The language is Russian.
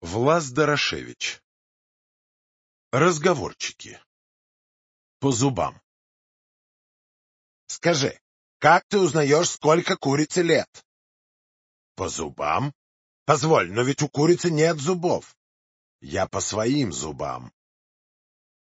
Влас Дорошевич. Разговорчики. По зубам. Скажи, как ты узнаешь, сколько курице лет? По зубам? Позволь, но ведь у курицы нет зубов. Я по своим зубам.